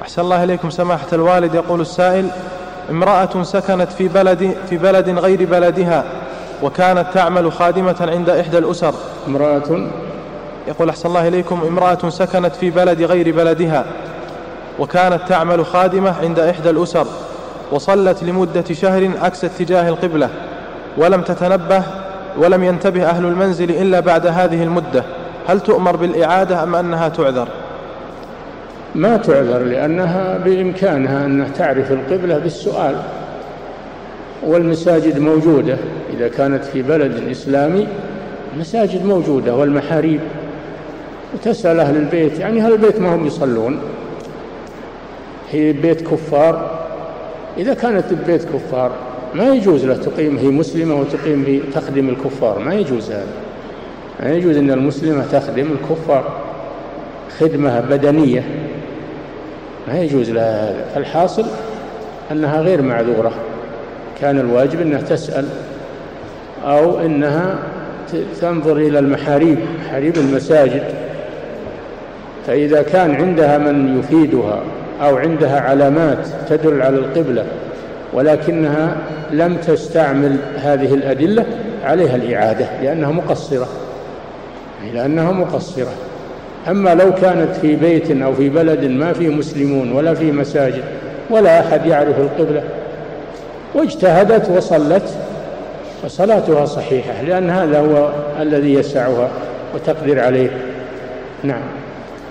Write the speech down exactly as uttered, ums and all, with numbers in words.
أحسن الله إليكم سماحة الوالد. يقول السائل: امرأة سكنت في بلد, في بلد غير بلدها وكانت تعمل خادمة عند إحدى الأسر. امرأة يقول أحسن الله إليكم امرأة سكنت في بلد غير بلدها وكانت تعمل خادمة عند إحدى الأسر، وصلت لمدة شهر عكس اتجاه القبلة، ولم تتنبه ولم ينتبه أهل المنزل إلا بعد هذه المدة، هل تؤمر بالإعادة أم أنها تعذر؟ ما تعذر، لأنها بإمكانها أن تعرف القبلة بالسؤال، والمساجد موجودة إذا كانت في بلد إسلامي، المساجد موجودة والمحاريب، وتسأل أهل البيت. يعني أهل البيت ما هم يصلون، هي بيت كفار، إذا كانت ببيت كفار ما يجوز له تقيم، هي مسلمة وتقيم تخدم الكفار، ما يجوز هذا، ما يجوز أن المسلمة تخدم الكفار خدمة بدنية، ما يجوز لها هذا. فالحاصل أنها غير معذورة، كان الواجب أنها تسأل أو أنها تنظر إلى المحاريب، محاريب المساجد، فإذا كان عندها من يفيدها أو عندها علامات تدل على القبلة ولكنها لم تستعمل هذه الأدلة، عليها الإعادة لأنها مقصرة، لأنها مقصرة. أما لو كانت في بيت أو في بلد ما فيه مسلمون ولا فيه مساجد ولا أحد يعرف القبلة واجتهدت وصلت، فصلاتها صحيحة، لأن هذا هو الذي يسعها وتقدر عليه. نعم.